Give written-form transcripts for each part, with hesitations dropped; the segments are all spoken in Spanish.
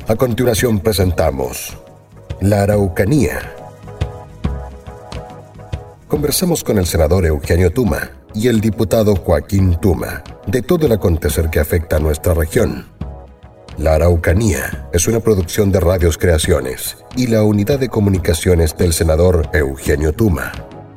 A continuación presentamos La Araucanía. Conversamos con el senador Eugenio Tuma y el diputado Joaquín Tuma de todo el acontecer que afecta a nuestra región. La Araucanía es una producción de Radios Creaciones y la unidad de comunicaciones del senador Eugenio Tuma.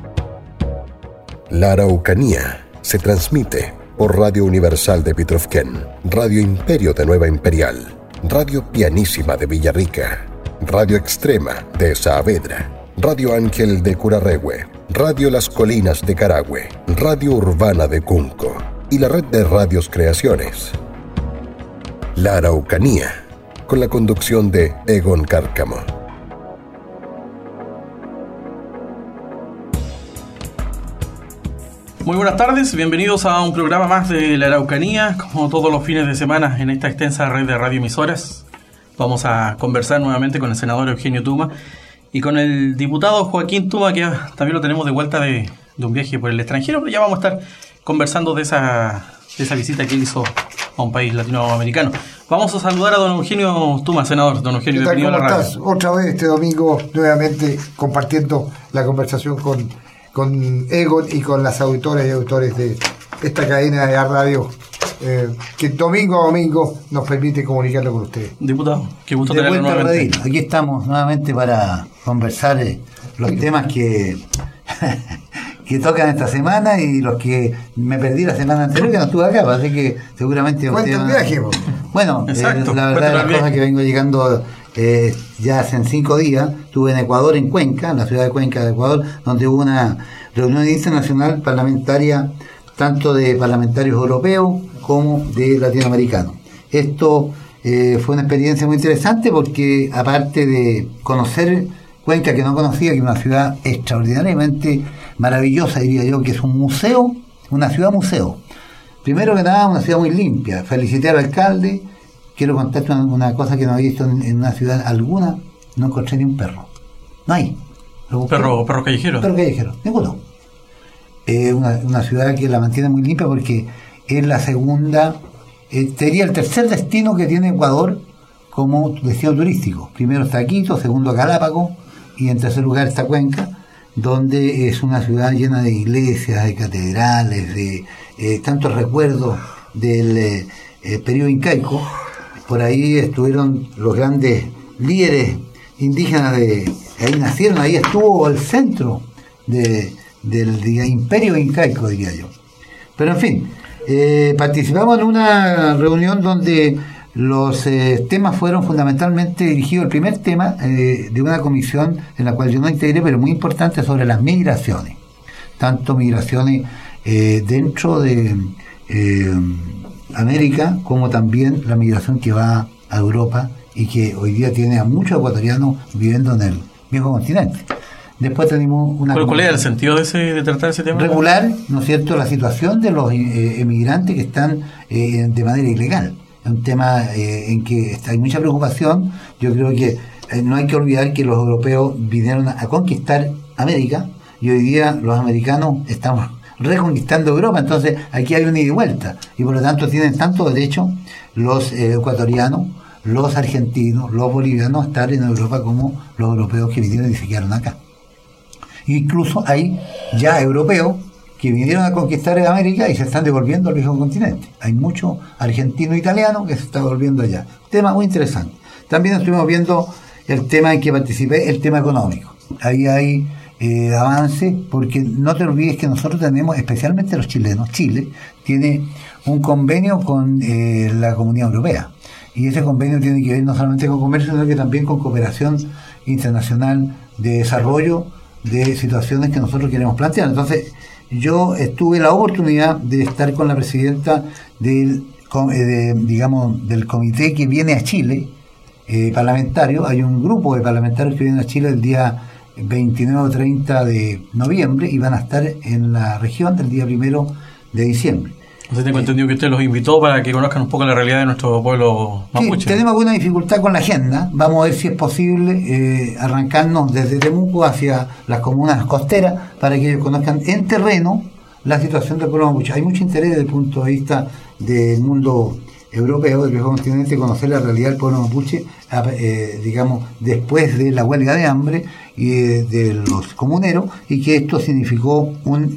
La Araucanía se transmite por Radio Universal de Pitrufquén, Radio Imperio de Nueva Imperial, Radio Pianísima de Villarrica, Radio Extrema de Saavedra, Radio Ángel de Curarrehue, Radio Las Colinas de Carahue, Radio Urbana de Cunco y la red de Radios Creaciones. La Araucanía, con la conducción de Egon Cárcamo. Muy buenas tardes, bienvenidos a un programa más de La Araucanía, como todos los fines de semana en esta extensa red de radioemisoras. Vamos a conversar nuevamente con el senador Eugenio Tuma y con el diputado Joaquín Tuma, que también lo tenemos de vuelta de un viaje por el extranjero, pero ya vamos a estar conversando de esa visita que él hizo a un país latinoamericano. Vamos a saludar a don Eugenio Tuma, senador. Don Eugenio, ¿Qué tal? bienvenido a la radio. ¿Cómo estás? Otra vez este domingo, nuevamente compartiendo la conversación con Egon y con las auditoras y auditores de esta cadena de radio que domingo a domingo nos permite comunicarlo con ustedes. Diputado, qué gusto de tenerlo vuelta, nuevamente. Aquí estamos nuevamente para conversar los temas que tocan esta semana y los que me perdí la semana anterior, que no estuve acá, así que seguramente... Cuenta el viaje. Bueno, exacto, la verdad de las cosas que vengo llegando ya hace 5 días. Estuve en Ecuador, en Cuenca, en la ciudad de Cuenca de Ecuador, donde hubo una reunión internacional parlamentaria, tanto de parlamentarios europeos como de latinoamericanos. Esto fue una experiencia muy interesante porque, aparte de conocer Cuenca, que no conocía, que es una ciudad extraordinariamente maravillosa, diría yo, que es un museo, una ciudad museo. Primero que nada, una ciudad muy limpia. Felicité al alcalde. Quiero contarte una cosa que no había visto en una ciudad alguna. No encontré ni un perro. No hay. Perro callejero. Perro callejero, ninguno. Una ciudad que la mantiene muy limpia porque es la segunda, sería el tercer destino que tiene Ecuador como destino turístico. Primero está Quito, segundo Galápagos y en tercer lugar está Cuenca, donde es una ciudad llena de iglesias, de catedrales, de tantos recuerdos del periodo incaico. Por ahí estuvieron los grandes líderes indígenas ahí nacieron, ahí estuvo el centro del imperio incaico, diría yo. Pero en fin, participamos en una reunión donde los temas fueron fundamentalmente dirigidos, el primer tema de una comisión en la cual yo no integré, pero muy importante, sobre las migraciones, tanto migraciones dentro de América, como también la migración que va a Europa y que hoy día tiene a muchos ecuatorianos viviendo en el viejo continente. Después tenemos una... ¿Cuál era el sentido de tratar ese tema? Regular, ¿no es cierto?, la situación de los emigrantes que están de manera ilegal. Es un tema en que hay mucha preocupación. Yo creo que no hay que olvidar que los europeos vinieron a conquistar América y hoy día los americanos estamos reconquistando Europa, entonces aquí hay una ida y vuelta y por lo tanto tienen tanto derecho los ecuatorianos, los argentinos, los bolivianos a estar en Europa como los europeos que vinieron y se quedaron acá. Incluso hay ya europeos que vinieron a conquistar América y se están devolviendo al viejo continente. Hay mucho argentino italiano que se está volviendo allá. Tema muy interesante. También estuvimos viendo el tema en que participé, el tema económico. Ahí hay avance, porque no te olvides que nosotros tenemos, especialmente los chilenos, Chile tiene un convenio con la Comunidad Europea, y ese convenio tiene que ver no solamente con comercio, sino que también con cooperación internacional de desarrollo de situaciones que nosotros queremos plantear. Entonces yo tuve la oportunidad de estar con la presidenta del comité que viene a Chile, parlamentario. Hay un grupo de parlamentarios que vienen a Chile el día 29 o 30 de noviembre y van a estar en la región del día 1 de diciembre. Entonces tengo entendido que usted los invitó para que conozcan un poco la realidad de nuestro pueblo mapuche. Sí, tenemos alguna dificultad con la agenda. Vamos a ver si es posible arrancarnos desde Temuco hacia las comunas costeras para que ellos conozcan en terreno la situación del pueblo mapuche. Hay mucho interés desde el punto de vista del mundo europeos del viejo continente, conocer la realidad del pueblo mapuche, digamos, después de la huelga de hambre y de los comuneros, y que esto significó un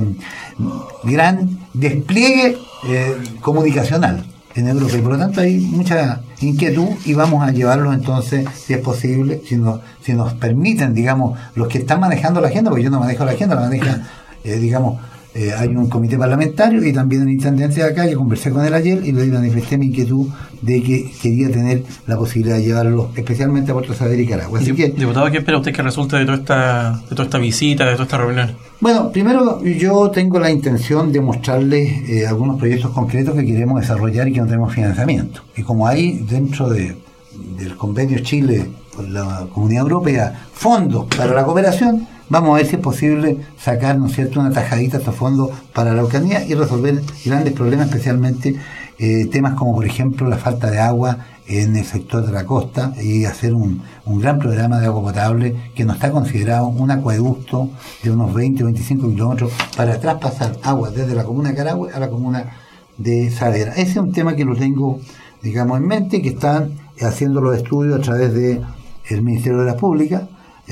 gran despliegue comunicacional en Europa, y por lo tanto hay mucha inquietud, y vamos a llevarlo entonces, si es posible, si nos permiten, digamos, los que están manejando la agenda, porque yo no manejo la agenda, la maneja, digamos, hay un comité parlamentario y también un intendente de acá, que conversé con él ayer y le manifesté mi inquietud de que quería tener la posibilidad de llevarlo especialmente a Puerto Saavedra y Caragua. Así que, diputado, ¿qué espera usted que resulte de toda esta visita, de toda esta reunión? Bueno, primero yo tengo la intención de mostrarles algunos proyectos concretos que queremos desarrollar y que no tenemos financiamiento. Y como hay dentro del convenio Chile con la Comunidad Europea fondos para la cooperación, vamos a ver si es posible sacar, ¿no es cierto?, una tajadita a estos fondos para la Araucanía y resolver grandes problemas, especialmente temas como, por ejemplo, la falta de agua en el sector de la costa, y hacer un gran programa de agua potable que no está considerado un acueducto de unos 20 o 25 kilómetros para traspasar agua desde la comuna de Carahue a la comuna de Saavedra. Ese es un tema que lo tengo, digamos, en mente, que están haciendo los estudios a través del Ministerio de la Pública,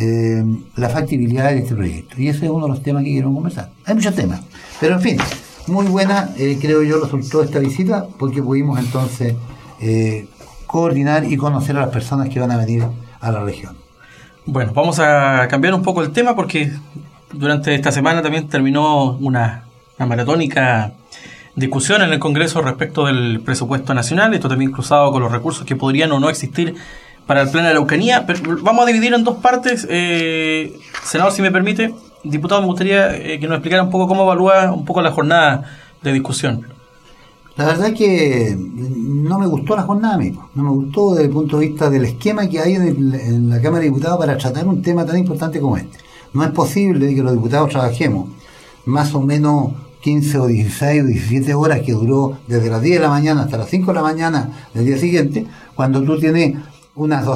la factibilidad de este proyecto, y ese es uno de los temas que quiero conversar. Hay muchos temas, pero en fin, muy buena, creo yo, resultó esta visita, porque pudimos entonces coordinar y conocer a las personas que van a venir a la región. Bueno, vamos a cambiar un poco el tema, porque durante esta semana también terminó una maratónica discusión en el Congreso respecto del presupuesto nacional, esto también cruzado con los recursos que podrían o no existir para el plan de la Araucanía. Pero vamos a dividir en dos partes. Senador, si me permite, diputado, me gustaría que nos explicara un poco cómo evalúa un poco la jornada de discusión. La verdad es que no me gustó la jornada misma, no me gustó desde el punto de vista del esquema que hay en la Cámara de Diputados para tratar un tema tan importante como este. No es posible que los diputados trabajemos más o menos 15 o 16 o 17 horas, que duró desde las 10 de la mañana hasta las 5 de la mañana del día siguiente, cuando tú tienes unas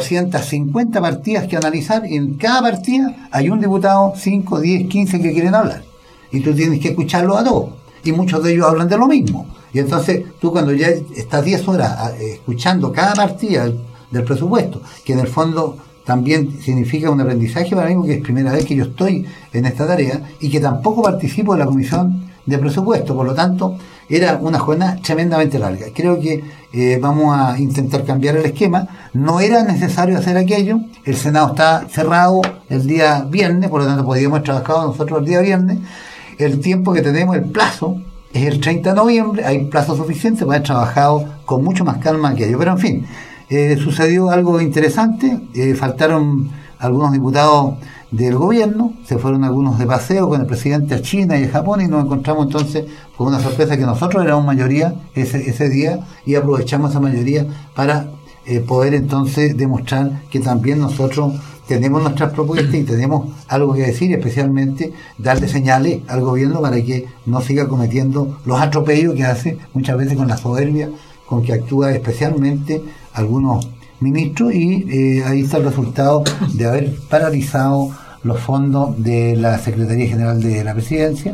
250 partidas que analizar, y en cada partida hay un diputado, 5, 10, 15 que quieren hablar, y tú tienes que escucharlos a todos, y muchos de ellos hablan de lo mismo, y entonces tú, cuando ya estás 10 horas escuchando cada partida del presupuesto, que en el fondo también significa un aprendizaje para mí, porque es primera vez que yo estoy en esta tarea y que tampoco participo de la comisión de presupuesto, por lo tanto era una jornada tremendamente larga. Creo que vamos a intentar cambiar el esquema. No era necesario hacer aquello, el Senado está cerrado el día viernes, por lo tanto podríamos haber trabajado nosotros el día viernes. El tiempo que tenemos, el plazo, es el 30 de noviembre, hay plazo suficiente para haber trabajado con mucho más calma que aquello, pero en fin, sucedió algo interesante, faltaron algunos diputados del gobierno, se fueron algunos de paseo con el presidente a China y a Japón, y nos encontramos entonces con una sorpresa, que nosotros éramos mayoría ese día, y aprovechamos esa mayoría para poder entonces demostrar que también nosotros tenemos nuestras propuestas y tenemos algo que decir, especialmente darle señales al gobierno para que no siga cometiendo los atropellos que hace muchas veces con la soberbia con que actúa, especialmente algunos ministros, y ahí está el resultado de haber paralizado los fondos de la Secretaría General de la Presidencia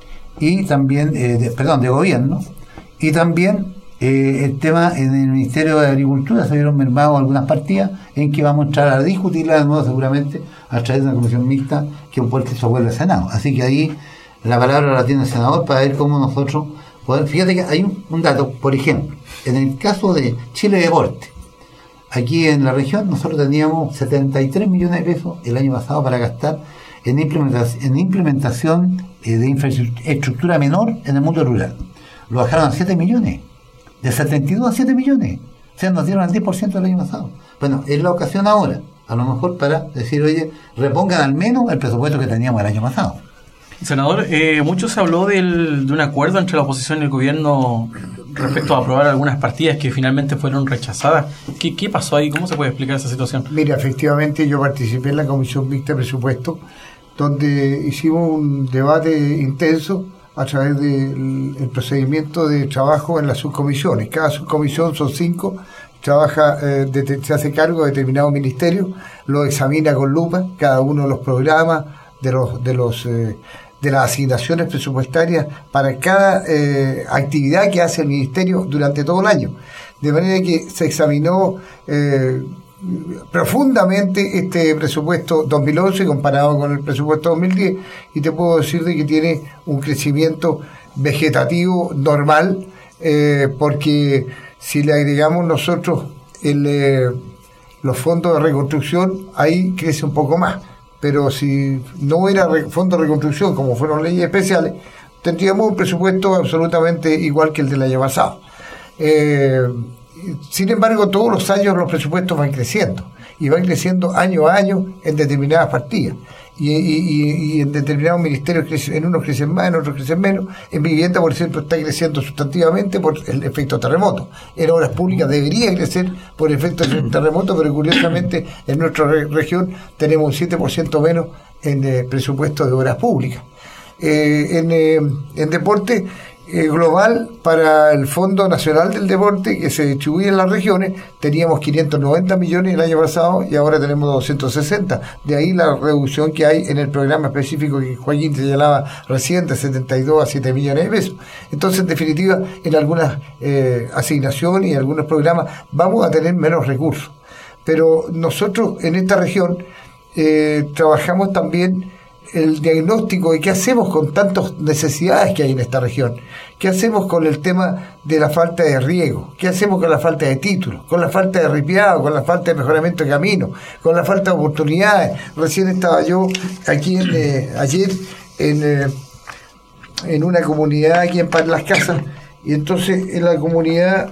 y también, de Gobierno, y también el tema en el Ministerio de Agricultura. Se vieron mermados algunas partidas en que vamos a entrar a discutirla de nuevo, seguramente a través de una comisión mixta que se vuelve al Senado. Así que ahí la palabra la tiene el senador para ver cómo nosotros podemos. Fíjate que hay un dato, por ejemplo, en el caso de Chile Deporte, aquí en la región nosotros teníamos 73 millones de pesos el año pasado para gastar en implementación de infraestructura menor en el mundo rural. Lo bajaron a 7 millones, de 72 a 7 millones. O sea, nos dieron al 10% del año pasado. Bueno, es la ocasión ahora, a lo mejor para decir, oye, repongan al menos el presupuesto que teníamos el año pasado. Senador, mucho se habló de un acuerdo entre la oposición y el gobierno respecto a aprobar algunas partidas que finalmente fueron rechazadas. ¿Qué pasó ahí? ¿Cómo se puede explicar esa situación? Mira, efectivamente yo participé en la Comisión Mixta de Presupuesto, donde hicimos un debate intenso a través del procedimiento de trabajo en las subcomisiones. Cada subcomisión son 5, trabaja, se hace cargo de determinado ministerio, lo examina con lupa, cada uno de los programas, de de las asignaciones presupuestarias para cada actividad que hace el Ministerio durante todo el año. De manera que se examinó profundamente este presupuesto 2011 comparado con el presupuesto 2010, y te puedo decir de que tiene un crecimiento vegetativo normal, porque si le agregamos nosotros los fondos de reconstrucción, ahí crece un poco más. Pero si no hubiera fondo de reconstrucción, como fueron leyes especiales, tendríamos un presupuesto absolutamente igual que el del año pasado. Sin embargo, todos los años los presupuestos van creciendo, y van creciendo año a año en determinadas partidas. Y en determinados ministerios en unos crecen más, en otros crecen menos. En vivienda, por ejemplo, está creciendo sustantivamente por el efecto terremoto. En obras públicas debería crecer por el efecto terremoto, pero curiosamente en nuestra región tenemos un 7% menos en presupuesto de obras públicas. En deporte global, para el Fondo Nacional del Deporte, que se distribuye en las regiones, teníamos 590 millones el año pasado y ahora tenemos 260. De ahí la reducción que hay en el programa específico que Joaquín señalaba recién, de 72 a 7 millones de pesos. Entonces, en definitiva, en algunas asignaciones y algunos programas vamos a tener menos recursos. Pero nosotros en esta región trabajamos también el diagnóstico de qué hacemos con tantas necesidades que hay en esta región, qué hacemos con el tema de la falta de riego, qué hacemos con la falta de títulos, con la falta de ripiado, con la falta de mejoramiento de camino, con la falta de oportunidades. Recién estaba yo aquí ayer en una comunidad aquí en Las Casas, y entonces en la comunidad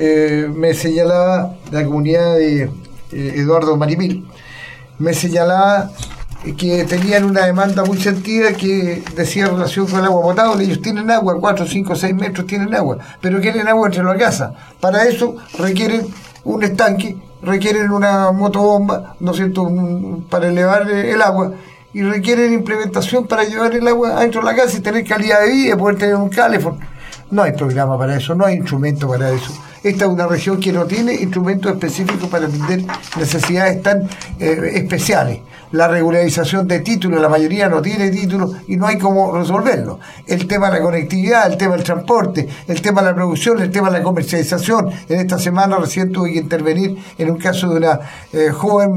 me señalaba, la comunidad de Eduardo Marimil, me señalaba que tenían una demanda muy sentida que decía en relación con el agua potable. Ellos tienen agua, 4, 5, 6 metros tienen agua, pero quieren agua entre la casa. Para eso requieren un estanque, requieren una motobomba, ¿no es cierto?, para elevar el agua, y requieren implementación para llevar el agua adentro de la casa y tener calidad de vida, poder tener un calefón. No hay programa para eso, no hay instrumento para eso. Esta es una región que no tiene instrumentos específicos para atender necesidades tan especiales. La regularización de títulos, la mayoría no tiene títulos y no hay cómo resolverlo. El tema de la conectividad, el tema del transporte, el tema de la producción, el tema de la comercialización. En esta semana recién tuve que intervenir en un caso de una joven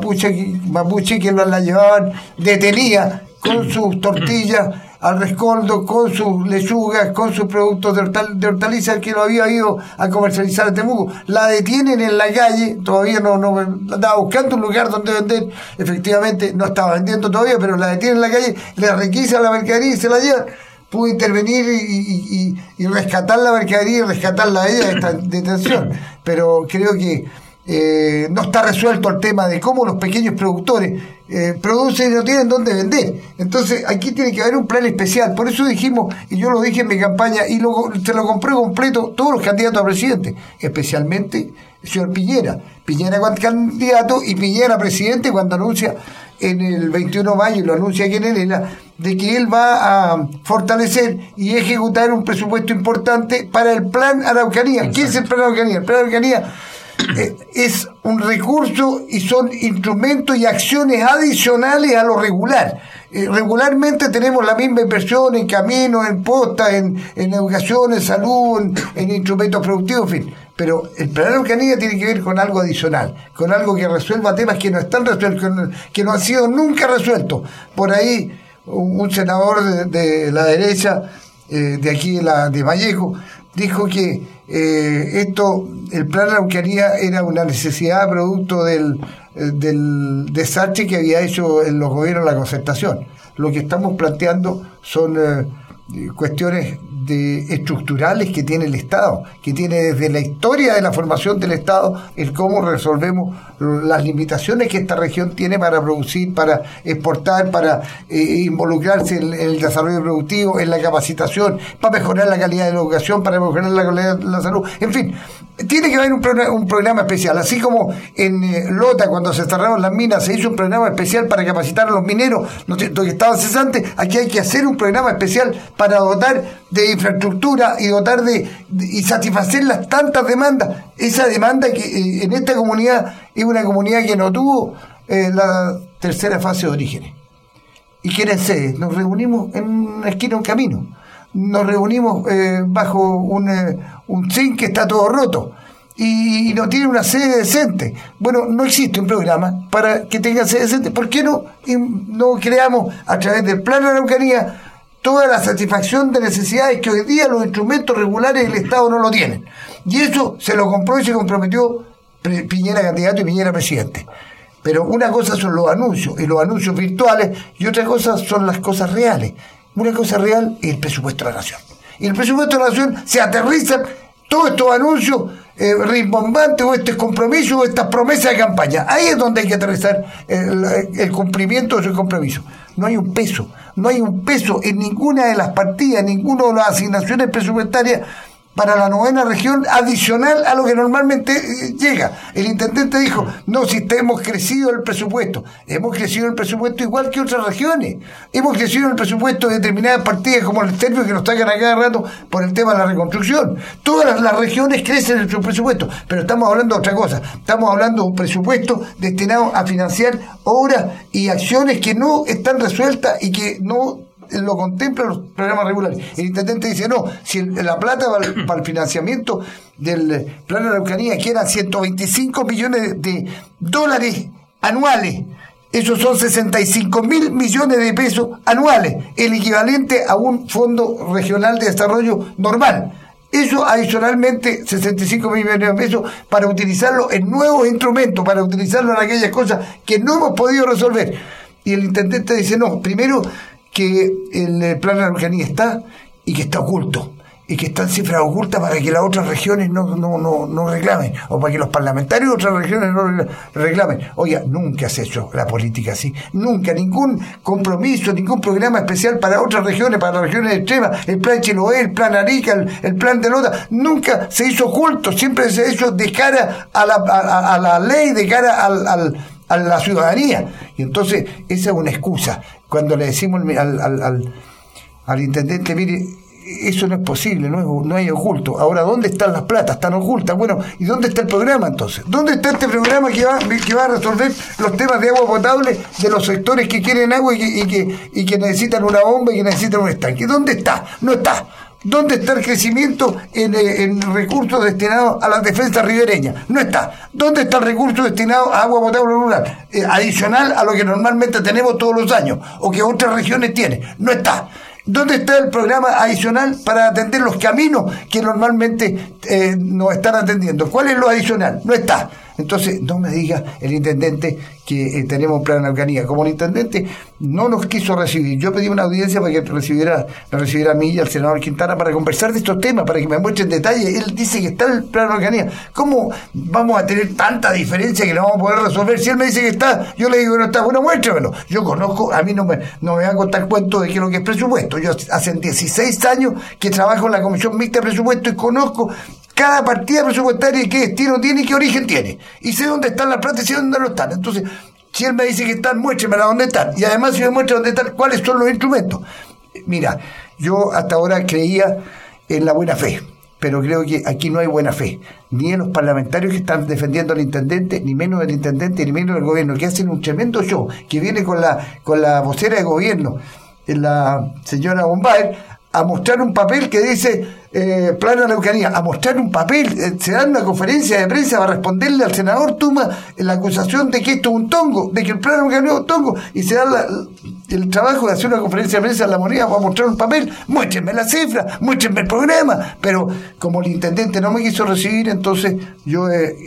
mapuche que la llevaban detenida con sus tortillas al rescoldo, con sus lechugas, con sus productos de hortalizas que lo había ido a comercializar en Temuco. La detienen en la calle, todavía no andaba buscando un lugar donde vender, efectivamente no estaba vendiendo todavía, pero la detienen en la calle, le requisan la mercadería y se la llevan. Pude intervenir y rescatar la mercadería y rescatarla a ella de esta detención, pero creo que no está resuelto el tema de cómo los pequeños productores producen y no tienen dónde vender. Entonces aquí tiene que haber un plan especial. Por eso dijimos, y yo lo dije en mi campaña, y se lo compré completo todos los candidatos a presidente, especialmente el señor Piñera cuando candidato y Piñera presidente, cuando anuncia en el 21 de mayo, y lo anuncia aquí en Elena, de que él va a fortalecer y ejecutar un presupuesto importante para el Plan Araucanía. Exacto. ¿Qué es el Plan Araucanía? El Plan Araucanía es un recurso y son instrumentos y acciones adicionales a lo regular. Regularmente tenemos la misma inversión en caminos, en postas, en educación, en salud, en instrumentos productivos, en fin. Pero el Plan Araucanía tiene que ver con algo adicional, con algo que resuelva temas que no están resueltos, que no han sido nunca resueltos. Por ahí un senador de la derecha, de aquí de Vallejo, dijo que el Plan Araucanía era una necesidad producto del desastre que había hecho en los gobiernos la concertación. Lo que estamos planteando son cuestiones estructurales que tiene el Estado, que tiene desde la historia de la formación del Estado, el cómo resolvemos las limitaciones que esta región tiene para producir, para exportar, para involucrarse en el desarrollo productivo, en la capacitación, para mejorar la calidad de la educación, para mejorar la calidad de la salud, en fin. Tiene que haber un programa especial, así como en Lota, cuando se cerraron las minas, se hizo un programa especial para capacitar a los mineros, que estaban cesantes. Aquí hay que hacer un programa especial para dotar de infraestructura y dotar y satisfacer las tantas demandas. Esa demanda que en esta comunidad es una comunidad que no tuvo la tercera fase de orígenes. ¿Y quién es sede? Nos reunimos en una esquina de un camino. Nos reunimos bajo un zinc que está todo roto. Y no tiene una sede decente. Bueno, no existe un programa para que tenga sede decente. ¿Por qué no creamos a través del Plan de la Araucanía toda la satisfacción de necesidades que hoy día los instrumentos regulares del Estado no lo tienen? Y eso se lo compró y se comprometió Piñera candidato y Piñera presidente. Pero una cosa son los anuncios y los anuncios virtuales, y otra cosa son las cosas reales. Una cosa real es el presupuesto de la Nación. Y el presupuesto de la Nación se aterriza todos estos anuncios rimbombantes o estos compromisos o estas promesas de campaña. Ahí es donde hay que aterrizar el cumplimiento de su compromiso. No hay un peso en ninguna de las partidas, ninguna de las asignaciones presupuestarias para la 9ª región adicional a lo que normalmente llega. El intendente dijo, no, si hemos crecido el presupuesto. Hemos crecido el presupuesto igual que otras regiones. Hemos crecido el presupuesto de determinadas partidas como el Terpio, que nos sacan a cada rato por el tema de la reconstrucción. Todas las regiones crecen en su presupuesto, pero estamos hablando de otra cosa. Estamos hablando de un presupuesto destinado a financiar obras y acciones que no están resueltas y que no lo contemplan los programas regulares. El intendente dice, no, si la plata para el financiamiento del Plan de la Araucanía, que eran 125 millones de dólares anuales, esos son 65.000 millones de pesos anuales, el equivalente a un fondo regional de desarrollo normal. Eso adicionalmente 65 millones de pesos para utilizarlo en nuevos instrumentos, para utilizarlo en aquellas cosas que no hemos podido resolver. Y el intendente dice, no, primero que el Plan de la Araucanía está y que está oculto y que está en cifras ocultas para que las otras regiones no reclamen, o para que los parlamentarios de otras regiones no reclamen. Oiga, nunca se ha hecho la política así, nunca, ningún compromiso, ningún programa especial para otras regiones, para las regiones extremas, el plan Chiloé, el plan Arica, el plan de Lota, nunca se hizo oculto, siempre se hizo de cara a la ley, de cara a la ciudadanía. Y entonces esa es una excusa. Cuando le decimos al intendente, mire, eso no es posible, no hay oculto. Ahora, ¿dónde están las platas? Están ocultas. Bueno, ¿y dónde está el programa entonces? ¿Dónde está este programa que va a resolver los temas de agua potable de los sectores que quieren agua y que necesitan una bomba y que necesitan un estanque? ¿Dónde está? No está. ¿Dónde está el crecimiento en recursos destinados a la defensa ribereña? No está. ¿Dónde está el recurso destinado a agua potable rural? Adicional a lo que normalmente tenemos todos los años, o que otras regiones tienen. No está. ¿Dónde está el programa adicional para atender los caminos que normalmente nos están atendiendo? ¿Cuál es lo adicional? No está. Entonces, no me diga el intendente que tenemos un plan de Araucanía. Como el intendente no nos quiso recibir, yo pedí una audiencia para que me recibiera a mí y al senador Quintana para conversar de estos temas, para que me muestren detalle. Él dice que está el plan de Araucanía. ¿Cómo vamos a tener tanta diferencia que no vamos a poder resolver? Si él me dice que está, yo le digo que no está. Bueno, muéstramelo. Yo conozco, a mí no me va a contar cuento de qué es lo que es presupuesto. Yo hace 16 años que trabajo en la Comisión Mixta de Presupuesto y conozco cada partida presupuestaria y qué destino tiene y qué origen tiene. Y sé dónde están las plata y sé dónde no están. Entonces, si él me dice que están, muéstremela dónde están. Y además, si me muestra dónde están, cuáles son los instrumentos. Mira, yo hasta ahora creía en la buena fe, pero creo que aquí no hay buena fe. Ni en los parlamentarios que están defendiendo al intendente, ni menos del intendente, ni menos del gobierno, que hacen un tremendo show, que viene con la vocera de gobierno, la señora Bombaer, a mostrar un papel que dice Plan de la Araucanía, a mostrar un papel, se da una conferencia de prensa para responderle al senador Tuma la acusación de que esto es un tongo, de que el Plan de la Araucanía es un tongo, y se da el trabajo de hacer una conferencia de prensa en La Moneda para mostrar un papel. Muéstrenme la cifra, muéstrenme el programa. Pero como el intendente no me quiso recibir, entonces yo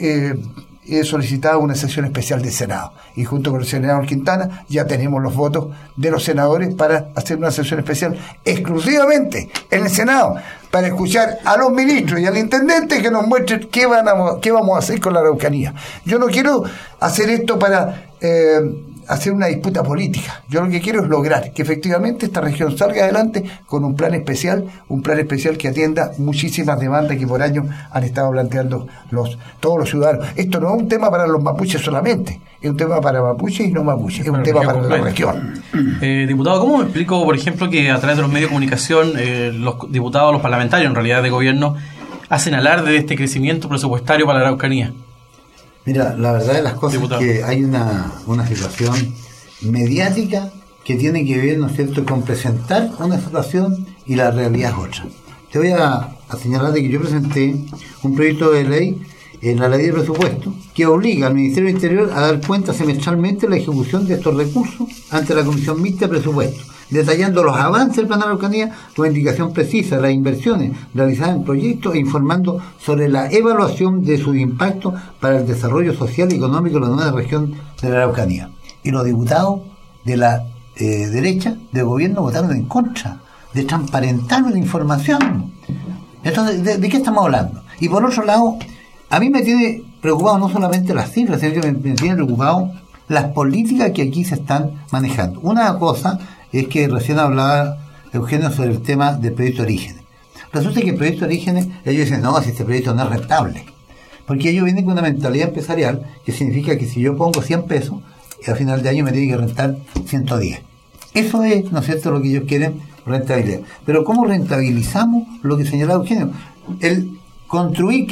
he solicitado una sesión especial del Senado, y junto con el senador Quintana ya tenemos los votos de los senadores para hacer una sesión especial exclusivamente en el Senado para escuchar a los ministros y al intendente que nos muestren qué vamos a hacer con la Araucanía. Yo no quiero hacer esto para hacer una disputa política. Yo lo que quiero es lograr que efectivamente esta región salga adelante con un plan especial que atienda muchísimas demandas que por años han estado planteando todos los ciudadanos. Esto no es un tema para los mapuches solamente, es un tema para mapuches y no mapuches, es un tema para la región. Diputado, ¿cómo me explico, por ejemplo, que a través de los medios de comunicación los diputados, los parlamentarios en realidad de gobierno, hacen alarde de este crecimiento presupuestario para la Araucanía? Mira, la verdad de las cosas es que hay una situación mediática que tiene que ver, ¿no es cierto?, con presentar una situación y la realidad es otra. Te voy a señalar de que yo presenté un proyecto de ley en la ley de presupuesto que obliga al Ministerio del Interior a dar cuenta semestralmente de la ejecución de estos recursos ante la Comisión Mixta de Presupuesto, detallando los avances del plan de la Araucanía con indicación precisa de las inversiones realizadas en proyectos e informando sobre la evaluación de su impacto para el desarrollo social y económico de la nueva región de la Araucanía. Y los diputados de la derecha del gobierno votaron en contra de transparentar la información. Entonces, ¿de qué estamos hablando? Y por otro lado, a mí me tiene preocupado no solamente las cifras, sino que me tiene preocupado las políticas que aquí se están manejando. Una cosa es que recién hablaba Eugenio sobre el tema del proyecto de Orígenes. Resulta que el proyecto de Orígenes, ellos dicen, no, si este proyecto no es rentable. Porque ellos vienen con una mentalidad empresarial que significa que si yo pongo 100 pesos, al final de año me tiene que rentar 110. Eso es, ¿no es cierto?, lo que ellos quieren, rentabilidad. Pero ¿cómo rentabilizamos lo que señalaba Eugenio? El construir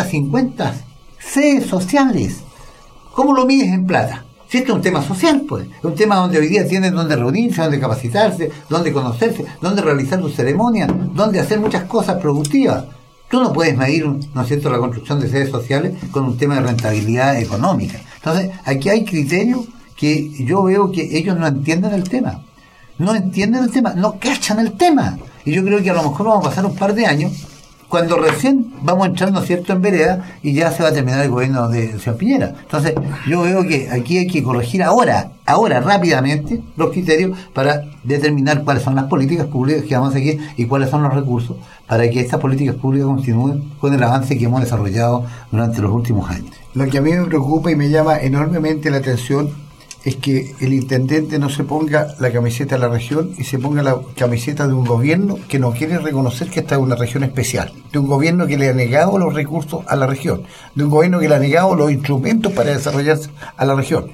550 sedes sociales. ¿Cómo lo mides en plata? Si esto es un tema social, pues. Es un tema donde hoy día tienen donde reunirse, donde capacitarse, donde conocerse, donde realizar sus ceremonias, donde hacer muchas cosas productivas. Tú no puedes medir, ¿no es cierto?, la construcción de sedes sociales con un tema de rentabilidad económica. Entonces, aquí hay criterios que yo veo que ellos no entienden el tema. No entienden el tema, no cachan el tema. Y yo creo que a lo mejor vamos a pasar un par de años cuando recién vamos a entrar, ¿no es cierto?, en vereda y ya se va a terminar el gobierno de señor Piñera. Entonces, yo veo que aquí hay que corregir ahora, rápidamente, los criterios para determinar cuáles son las políticas públicas que vamos a seguir y cuáles son los recursos para que estas políticas públicas continúen con el avance que hemos desarrollado durante los últimos años. Lo que a mí me preocupa y me llama enormemente la atención es que el intendente no se ponga la camiseta de la región y se ponga la camiseta de un gobierno que no quiere reconocer que esta es una región especial, de un gobierno que le ha negado los recursos a la región, de un gobierno que le ha negado los instrumentos para desarrollarse a la región.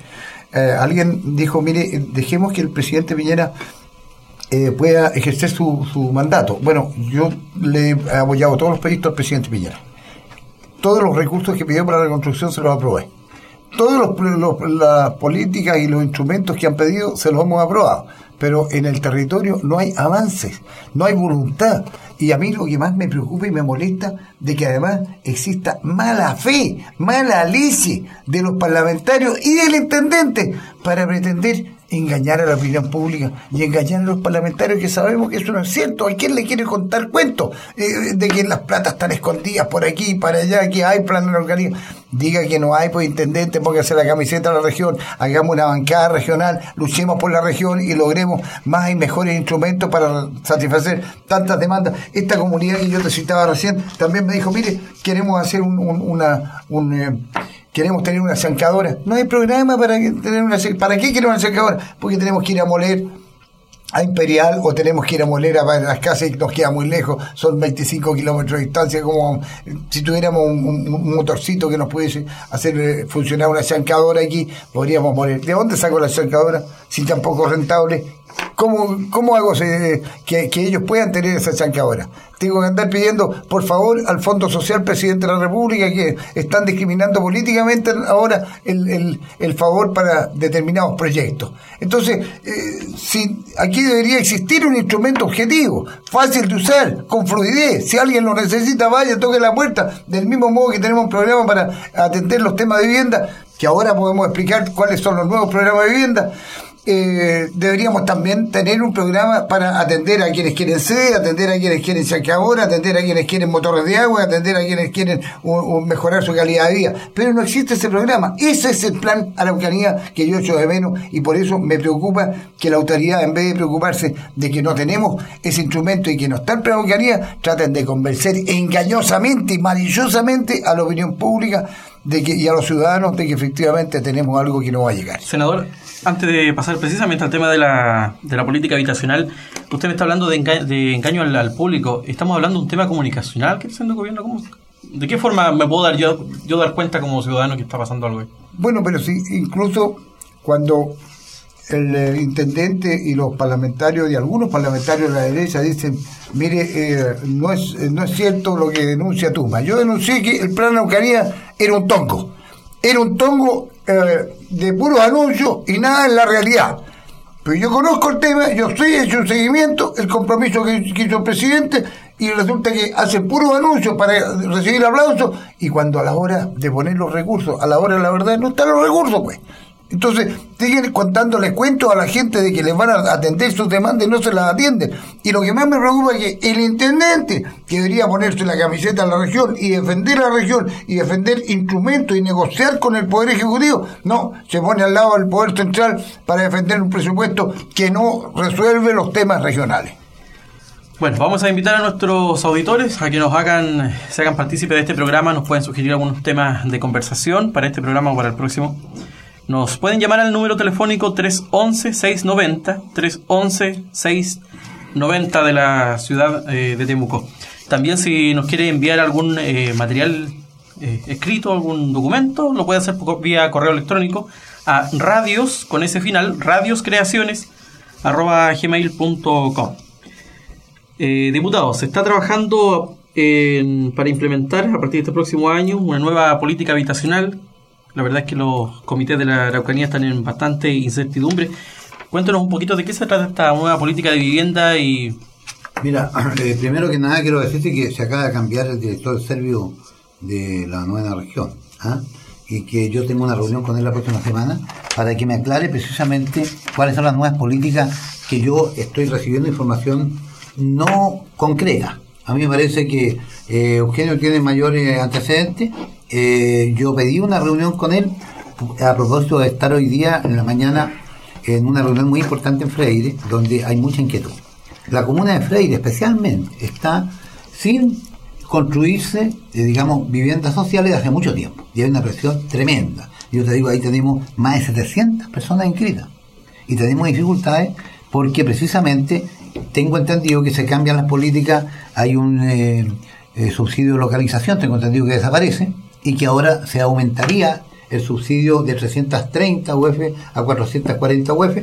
Alguien dijo, mire, dejemos que el presidente Piñera pueda ejercer su mandato. Bueno, yo le he apoyado todos los proyectos al presidente Piñera. Todos los recursos que pidió para la reconstrucción se los aprobé. Todas las políticas y los instrumentos que han pedido se los hemos aprobado, pero en el territorio no hay avances, no hay voluntad. Y a mí lo que más me preocupa y me molesta de que además exista mala fe, mala leche de los parlamentarios y del intendente para pretender engañar a la opinión pública y engañar a los parlamentarios, que sabemos que eso no es cierto. ¿A quién le quiere contar cuentos de que las platas están escondidas por aquí y para allá, que hay plan de la Araucanía? Diga que no hay, pues intendente, póngase la camiseta a la región, hagamos una bancada regional, luchemos por la región y logremos más y mejores instrumentos para satisfacer tantas demandas. Esta comunidad que yo te citaba recién también me dijo, mire, queremos hacer queremos tener una zancadora. No hay programa para tener una zancadora. ¿Para qué queremos una zancadora? Porque tenemos que ir a moler a Imperial o tenemos que ir a moler a las casas y nos queda muy lejos, son 25 kilómetros de distancia, como si tuviéramos un motorcito que nos pudiese hacer funcionar una zancadora aquí, podríamos moler. ¿De dónde saco la zancadora si tampoco es rentable? ¿Cómo hago que ellos puedan tener esa zancadora? Tengo que andar pidiendo, por favor, al Fondo Social, presidente de la República, que están discriminando políticamente ahora el favor para determinados proyectos. Entonces, aquí debería existir un instrumento objetivo, fácil de usar, con fluidez. Si alguien lo necesita, vaya, toque la puerta. Del mismo modo que tenemos un programa para atender los temas de vivienda, que ahora podemos explicar cuáles son los nuevos programas de vivienda. Deberíamos también tener un programa para atender a quienes quieren sede, atender a quienes quieren zancadora, atender a quienes quieren motores de agua, atender a quienes quieren mejorar su calidad de vida. Pero no existe ese programa. Ese es el plan Araucanía que yo echo de menos, y por eso me preocupa que la autoridad, en vez de preocuparse de que no tenemos ese instrumento y que no está el plan Araucanía, traten de convencer engañosamente y maliciosamente a la opinión pública y a los ciudadanos de que efectivamente tenemos algo que no va a llegar. Senador, antes de pasar precisamente al tema de la política habitacional, usted me está hablando de engaño al público. Estamos hablando de un tema comunicacional que está haciendo el gobierno. ¿De qué forma me puedo yo dar cuenta como ciudadano que está pasando algo ahí? Bueno, pero sí, incluso cuando el intendente y los parlamentarios y algunos parlamentarios de la derecha dicen, mire, no es cierto lo que denuncia Tuma. Yo denuncié que el plan Araucanía era un tongo de puros anuncios y nada en la realidad. Pero yo conozco el tema, yo estoy hecho un seguimiento, el compromiso que hizo el presidente, y resulta que hacen puros anuncios para recibir aplausos, y cuando a la hora de poner los recursos, a la hora de la verdad, no están los recursos, pues. Entonces, siguen contándole cuentos a la gente de que les van a atender sus demandas y no se las atienden. Y lo que más me preocupa es que el intendente, que debería ponerse la camiseta en la región y defender la región y defender instrumentos y negociar con el Poder Ejecutivo, no, se pone al lado del Poder Central para defender un presupuesto que no resuelve los temas regionales. Bueno, vamos a invitar a nuestros auditores a que se hagan partícipes de este programa. Nos pueden sugerir algunos temas de conversación para este programa o para el próximo. Nos pueden llamar al número telefónico 311-690, 311-690 de la ciudad de Temuco. También si nos quiere enviar algún material escrito, algún documento, lo puede hacer vía correo electrónico a radios, con ese final, radioscreaciones@gmail.com. Diputados, se está trabajando para implementar a partir de este próximo año una nueva política habitacional. La verdad es que los comités de la Araucanía están en bastante incertidumbre. Cuéntanos un poquito de qué se trata esta nueva política de vivienda y... Mira, primero que nada quiero decirte que se acaba de cambiar el director serbio de la novena región, y que yo tengo una reunión con él la próxima semana para que me aclare precisamente cuáles son las nuevas políticas, que yo estoy recibiendo información no concreta. A mí me parece que Eugenio tiene mayores antecedentes. Yo pedí una reunión con él a propósito de estar hoy día en la mañana en una reunión muy importante en Freire, donde hay mucha inquietud. La comuna de Freire especialmente está sin construirse, viviendas sociales hace mucho tiempo, y hay una presión tremenda. Yo te digo, ahí tenemos más de 700 personas inscritas y tenemos dificultades porque precisamente tengo entendido que se cambian las políticas. Hay un subsidio de localización, tengo entendido que desaparece, y que ahora se aumentaría el subsidio de 330 UF a 440 UF,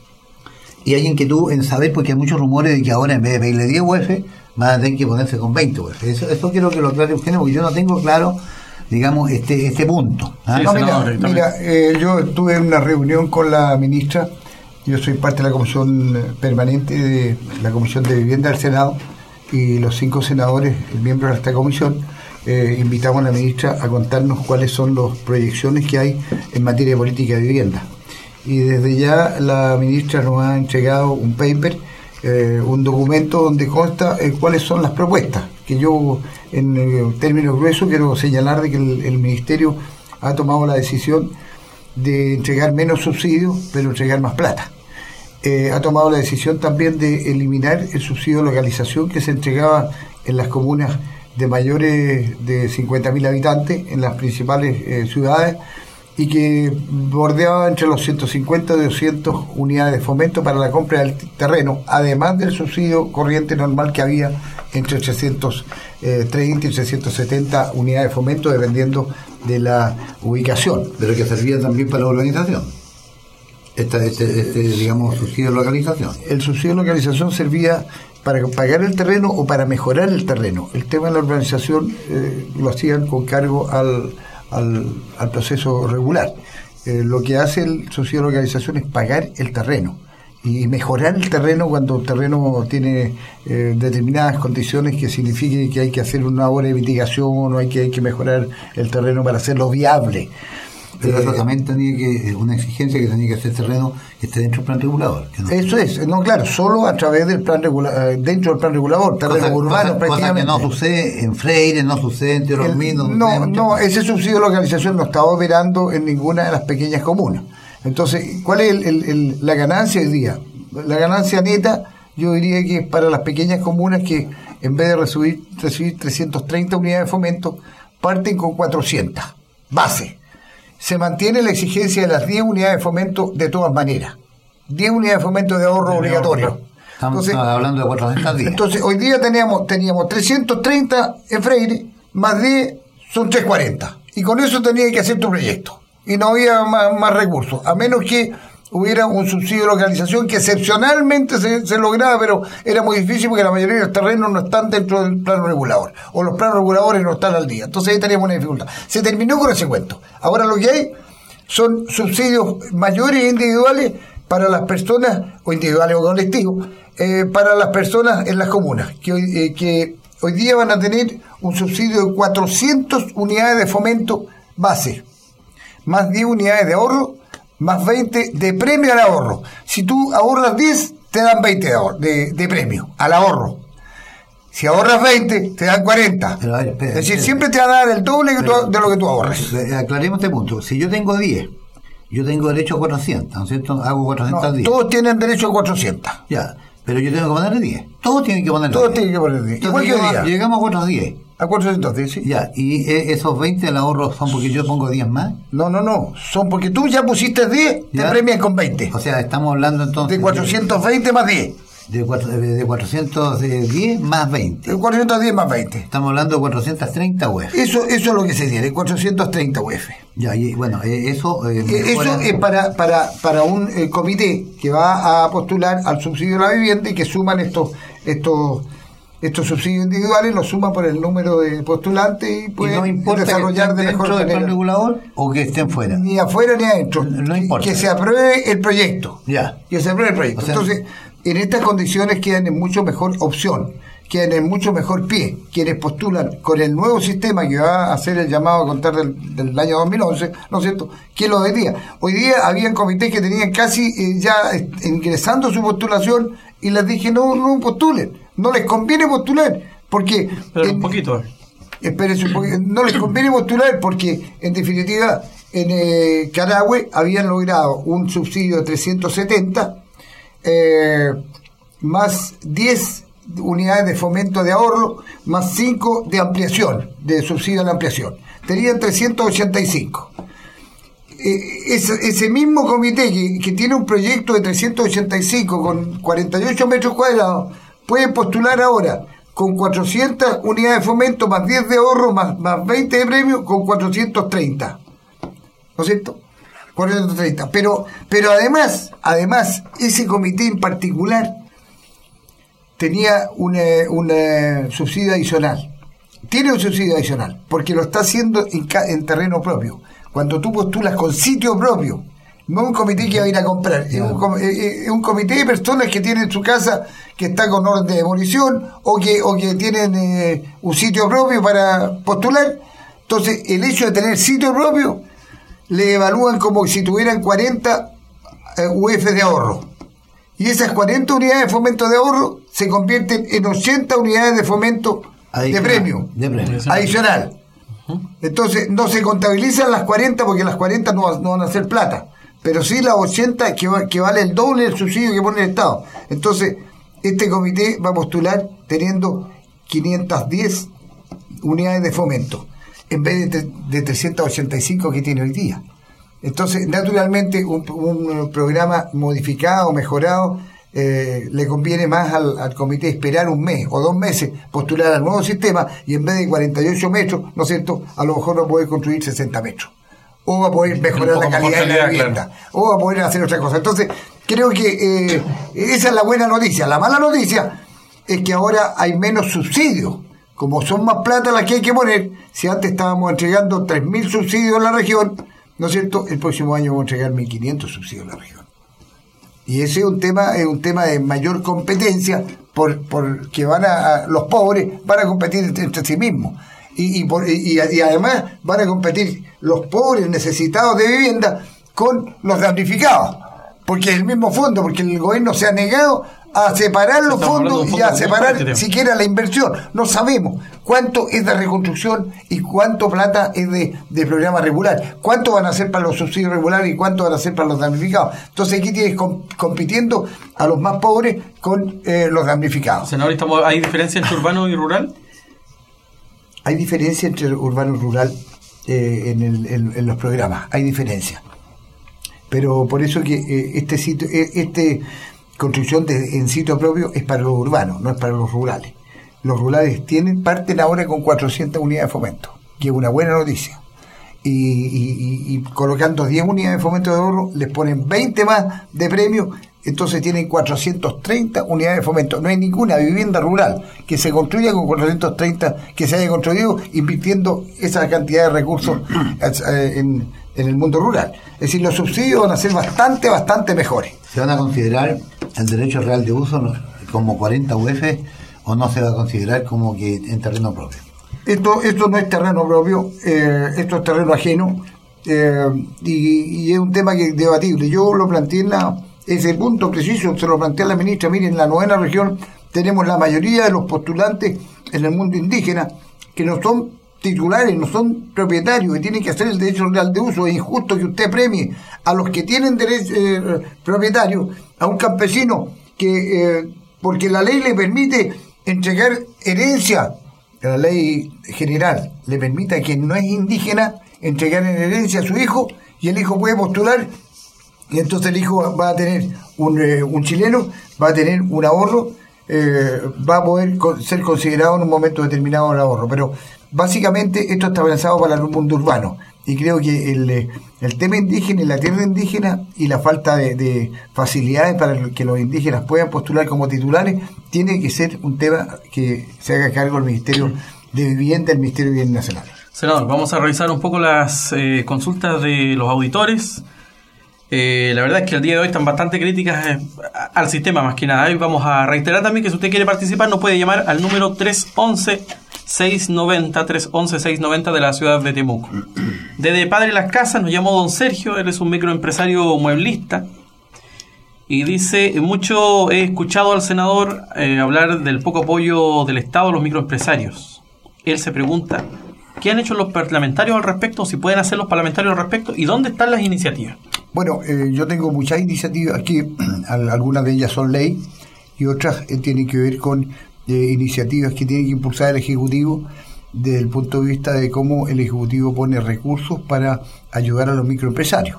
y hay inquietud en saber, porque hay muchos rumores de que ahora en vez de pedirle 10 UF van a tener que ponerse con 20 UF. Eso quiero que lo aclare Eugenio, porque yo no tengo claro, este punto. Sí, no, mira, yo estuve en una reunión con la ministra. Yo soy parte de la comisión permanente de la Comisión de Vivienda del Senado, y los 5 senadores, miembros de esta comisión, invitamos a la ministra a contarnos cuáles son las proyecciones que hay en materia de política de vivienda. Y desde ya la ministra nos ha entregado un paper, un documento donde consta cuáles son las propuestas, que yo en términos gruesos quiero señalar de que el ministerio ha tomado la decisión de entregar menos subsidios, pero entregar más plata. Ha tomado la decisión también de eliminar el subsidio de localización que se entregaba en las comunas de mayores de 50.000 habitantes, en las principales ciudades, y que bordeaba entre los 150 y 200 unidades de fomento para la compra del terreno, además del subsidio corriente normal que había entre 330 y 370 unidades de fomento, dependiendo de la ubicación. Pero que servía también para la urbanización. Subsidio de localización. El subsidio de localización servía para pagar el terreno o para mejorar el terreno. El tema de la urbanización lo hacían con cargo al proceso regular. Lo que hace el subsidio de localización es pagar el terreno y mejorar el terreno cuando el terreno tiene determinadas condiciones que signifique que hay que hacer una obra de mitigación o hay que mejorar el terreno para hacerlo viable. Pero eso también tenía que, una exigencia que tenía que hacer terreno que esté dentro del plan regulador. No. Eso es, no, claro, solo a través del plan regulador, dentro del plan regulador, terreno urbano prácticamente. Cosa que no sucede en Freire, no sucede en Teorolmino. No, ese subsidio de localización no estaba operando en ninguna de las pequeñas comunas. Entonces, ¿cuál es la ganancia hoy día? La ganancia neta, yo diría que es para las pequeñas comunas que en vez de recibir 330 unidades de fomento, parten con 400, base. Se mantiene la exigencia de las 10 unidades de fomento de todas maneras. 10 unidades de fomento de ahorro obligatorio. Estamos hablando de 410. Entonces, hoy día teníamos 330 en Freire, más 10 son 340. Y con eso tenías que hacer tu proyecto. Y no había más recursos, a menos que hubiera un subsidio de localización que excepcionalmente se lograba, pero era muy difícil porque la mayoría de los terrenos no están dentro del plano regulador, o los planos reguladores no están al día. Entonces ahí teníamos una dificultad. Se terminó con ese cuento. Ahora lo que hay son subsidios mayores e individuales para las personas, o individuales o colectivos, para las personas en las comunas, que hoy día van a tener un subsidio de 400 unidades de fomento base, más 10 unidades de ahorro, más 20 de premio al ahorro. Si tú ahorras 10, te dan 20 de premio al ahorro. Si ahorras 20, te dan 40. Pero, es decir, siempre te van a dar el doble de lo que tú ahorras. Aclaremos este punto. Si yo tengo 10, yo tengo derecho a 400, ¿no es cierto? Hago 410. Todos tienen derecho a 400. Ya, pero yo tengo que ponerle 10. Todos tienen que ponerle 10. Todos tienen que ponerle 10. Igual que hoy día. Llegamos a 410. A 410, sí. Ya, ¿y esos 20 del ahorro son porque yo pongo 10 más? No. Son porque tú ya pusiste 10, te premian con 20. O sea, estamos hablando entonces... De 420 más 10. De 410 más 20. De 410 más 20. Estamos hablando de 430 UF. Eso es lo que se tiene, 430 UF. Ya, y bueno, eso... eso es para un comité que va a postular al subsidio de la vivienda y que suman estos subsidios individuales, los suman por el número de postulantes y pueden no importa desarrollar de mejor manera. ¿Del regulador o que estén fuera? Ni afuera ni adentro. No importa. Que se apruebe el proyecto. Ya. Que se apruebe el proyecto. O sea, entonces, en estas condiciones quedan en mucho mejor opción, quedan en mucho mejor pie quienes postulan con el nuevo sistema que va a hacer el llamado a contar del año 2011, ¿no es cierto?, que lo de día. Hoy día habían comités que tenían casi ya ingresando su postulación y les dije, no postulen, no les conviene postular, porque... Pero un poquito. Espérense un poquito, no les conviene postular porque, en definitiva, en Carahue habían logrado un subsidio de 370, más 10 unidades de fomento de ahorro, más 5 de ampliación, de subsidio a la ampliación. Tenían 385. Ese mismo comité que tiene un proyecto de 385 con 48 metros cuadrados, puede postular ahora con 400 unidades de fomento, más 10 de ahorro, más 20 de premio, con 430. ¿No es cierto? 430. Pero además, ese comité en particular tenía un subsidio adicional. Tiene un subsidio adicional, porque lo está haciendo en terreno propio. Cuando tú postulas con sitio propio, no un comité que va a ir a comprar, es un comité de personas que tienen su casa, que está con orden de demolición, o que tienen un sitio propio para postular. Entonces, el hecho de tener sitio propio, le evalúan como si tuvieran 40 UF de ahorro. Y esas 40 unidades de fomento de ahorro se convierten en 80 unidades de fomento de premio. Adicional. Entonces, no se contabilizan las 40 porque las 40 no van a hacer plata. Pero sí las 80 que vale el doble del subsidio que pone el Estado. Entonces, este comité va a postular teniendo 510 unidades de fomento en vez de 385 que tiene hoy día. Entonces, naturalmente, un programa modificado, mejorado, le conviene más al comité esperar un mes o 2 meses, postular al nuevo sistema, y en vez de 48 metros, ¿no es cierto?, a lo mejor va a poder construir 60 metros. O va a poder mejorar la calidad de la vivienda, claro. O va a poder hacer otra cosa. Entonces, creo que esa es la buena noticia. La mala noticia es que ahora hay menos subsidios. Como son más plata las que hay que poner, si antes estábamos entregando 3.000 subsidios en la región, ¿no es cierto?, el próximo año vamos a entregar 1.500 subsidios en la región. Y ese es un tema de mayor competencia, porque los pobres van a competir entre sí mismos. Y además van a competir los pobres necesitados de vivienda con los damnificados, porque es el mismo fondo, porque el gobierno se ha negado a separar los fondos y a separar siquiera la inversión. No sabemos cuánto es de reconstrucción y cuánto plata es de programa regular, cuánto van a ser para los subsidios regulares y cuánto van a ser para los damnificados. Entonces aquí tienes compitiendo a los más pobres con los damnificados. Senador, ¿hay diferencia entre urbano y rural? Hay diferencia entre urbano y rural en los programas, hay diferencia. Pero por eso que este construcción en sitio propio es para los urbanos, no es para los rurales. Los rurales parten ahora con 400 unidades de fomento, que es una buena noticia. Y colocando 10 unidades de fomento de ahorro, les ponen 20 más de premio, entonces tienen 430 unidades de fomento. No hay ninguna vivienda rural que se construya con 430 que se haya construido invirtiendo esa cantidad de recursos en el mundo rural. Es decir, los subsidios van a ser bastante mejores. ¿Se van a considerar el derecho real de uso como 40 UF o no se va a considerar como que en terreno propio? Esto no es terreno propio, esto es terreno ajeno, y es un tema que es debatible. Yo lo planteé ese punto preciso, se lo planteé a la ministra. Miren, en la 9ª región tenemos la mayoría de los postulantes en el mundo indígena que no son titulares, no son propietarios, y tienen que hacer el derecho real de uso. Es injusto que usted premie a los que tienen derecho propietario, a un campesino que porque la ley le permite entregar herencia, la ley general le permite a quien no es indígena entregar en herencia a su hijo, y el hijo puede postular, y entonces el hijo va a tener un chileno, va a tener un ahorro, va a poder ser considerado en un momento determinado el ahorro. Pero básicamente esto está pensado para el mundo urbano, y creo que el tema indígena y la tierra indígena y la falta de facilidades para que los indígenas puedan postular como titulares tiene que ser un tema que se haga cargo el Ministerio de Vivienda, el Ministerio de Bienes Nacionales. Senador, vamos a revisar un poco las consultas de los auditores. La verdad es que el día de hoy están bastante críticas al sistema, más que nada. Y vamos a reiterar también que si usted quiere participar nos puede llamar al número 311-690 de la ciudad de Temuco. Desde Padre Las Casas nos llamó don Sergio, él es un microempresario mueblista, y dice: mucho he escuchado al senador hablar del poco apoyo del Estado a los microempresarios. Él se pregunta, ¿qué han hecho los parlamentarios al respecto? Si pueden hacer los parlamentarios al respecto, ¿y dónde están las iniciativas? Bueno, yo tengo muchas iniciativas que algunas de ellas son ley y otras tienen que ver con iniciativas que tiene que impulsar el Ejecutivo desde el punto de vista de cómo el Ejecutivo pone recursos para ayudar a los microempresarios.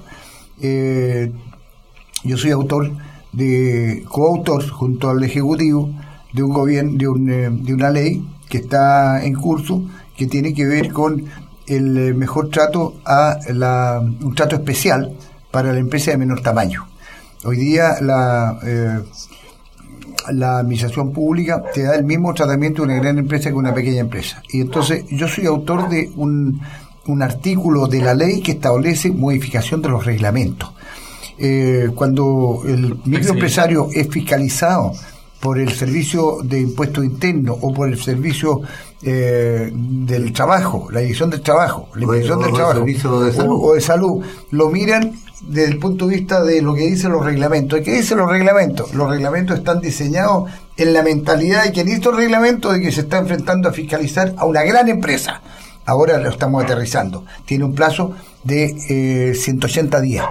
Yo soy coautor junto al Ejecutivo de un gobierno, de una ley que está en curso, que tiene que ver con el mejor trato un trato especial para la empresa de menor tamaño. Hoy día la administración pública te da el mismo tratamiento de una gran empresa que una pequeña empresa. Y entonces yo soy autor de un artículo de la ley que establece modificación de los reglamentos. Cuando el microempresario es fiscalizado por el Servicio de Impuestos Internos o por el Servicio del Trabajo, la Dirección del Trabajo, la Inspección del Trabajo o de Salud, lo miran desde el punto de vista de lo que dicen los reglamentos. ¿Qué dicen los reglamentos? Los reglamentos están diseñados en la mentalidad de quien hizo el reglamento, de que se está enfrentando a fiscalizar a una gran empresa. Ahora lo estamos aterrizando. Tiene un plazo de 180 días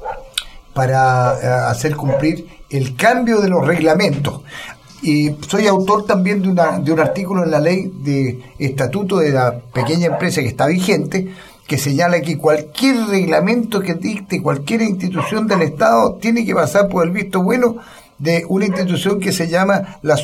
para hacer cumplir el cambio de los reglamentos. Y soy autor también de un artículo en la ley de estatuto de la pequeña empresa que está vigente, que señala que cualquier reglamento que dicte cualquier institución del Estado tiene que pasar por el visto bueno de una institución que se llama la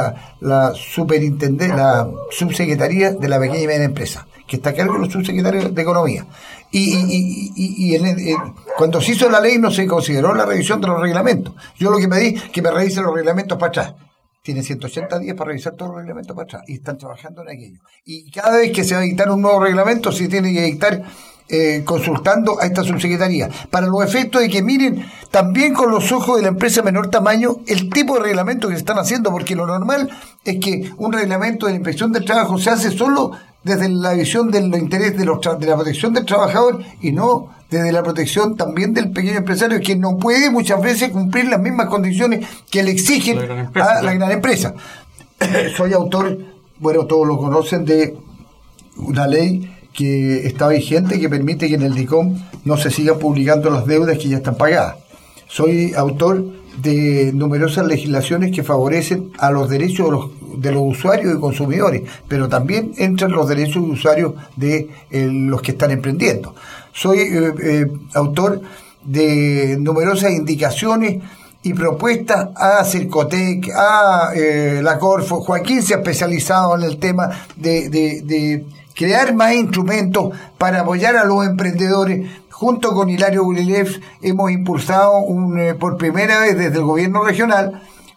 subsecretaría de la pequeña y mediana empresa, que está a cargo de los subsecretarios de Economía. Y cuando se hizo la ley no se consideró la revisión de los reglamentos. Yo lo que pedí que me revisen los reglamentos para atrás. Tienen 180 días para revisar todos los reglamentos para atrás y están trabajando en aquello. Y cada vez que se va a dictar un nuevo reglamento se tiene que dictar consultando a esta subsecretaría, para los efectos de que miren también con los ojos de la empresa de menor tamaño el tipo de reglamento que se están haciendo, porque lo normal es que un reglamento de la Inspección del Trabajo se hace solo desde la visión del interés de la protección del trabajador y no desde la protección también del pequeño empresario, que no puede muchas veces cumplir las mismas condiciones que le exigen a la gran empresa. Soy autor, bueno, todos lo conocen, de una ley que está vigente, que permite que en el DICOM no se sigan publicando las deudas que ya están pagadas. Soy autor de numerosas legislaciones que favorecen a los derechos de los usuarios y consumidores, pero también entran los derechos de usuarios de los que están emprendiendo. Soy autor de numerosas indicaciones y propuestas a Cercotec, a la Corfo. Joaquín se ha especializado en el tema de crear más instrumentos para apoyar a los emprendedores. Junto con Hilario Gulilev hemos impulsado por primera vez desde el gobierno regional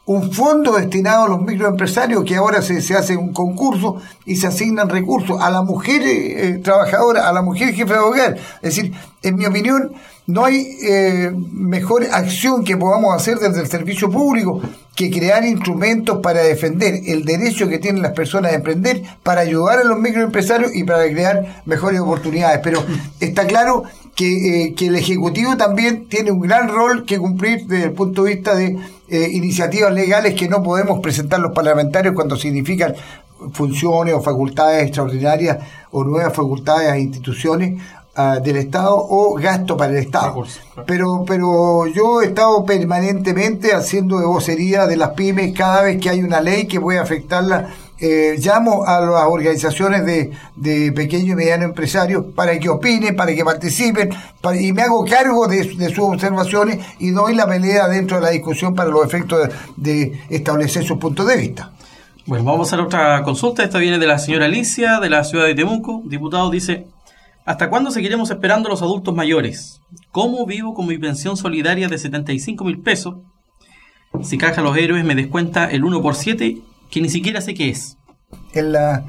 un fondo destinado a los microempresarios, que ahora se hace un concurso y se asignan recursos a la mujer trabajadora, a la mujer jefe de hogar. Es decir, en mi opinión, no hay mejor acción que podamos hacer desde el servicio público que crear instrumentos para defender el derecho que tienen las personas a emprender, para ayudar a los microempresarios y para crear mejores oportunidades. Pero está claro que el Ejecutivo también tiene un gran rol que cumplir desde el punto de vista de iniciativas legales que no podemos presentar los parlamentarios cuando significan funciones o facultades extraordinarias o nuevas facultades a instituciones del Estado o gasto para el Estado. Pero yo he estado permanentemente haciendo de vocería de las pymes cada vez que hay una ley que puede afectarla. Llamo a las organizaciones de pequeños y medianos empresarios para que opinen, para que participen, y me hago cargo de sus observaciones y doy la pelea dentro de la discusión para los efectos de establecer sus puntos de vista. Bueno, vamos a hacer otra consulta. Esta viene de la señora Alicia, de la ciudad de Temuco. Diputado, dice: ¿hasta cuándo seguiremos esperando los adultos mayores? ¿Cómo vivo con mi pensión solidaria de 75.000 pesos? Si Caja Los Héroes me descuenta el 1x7, que ni siquiera sé qué es. En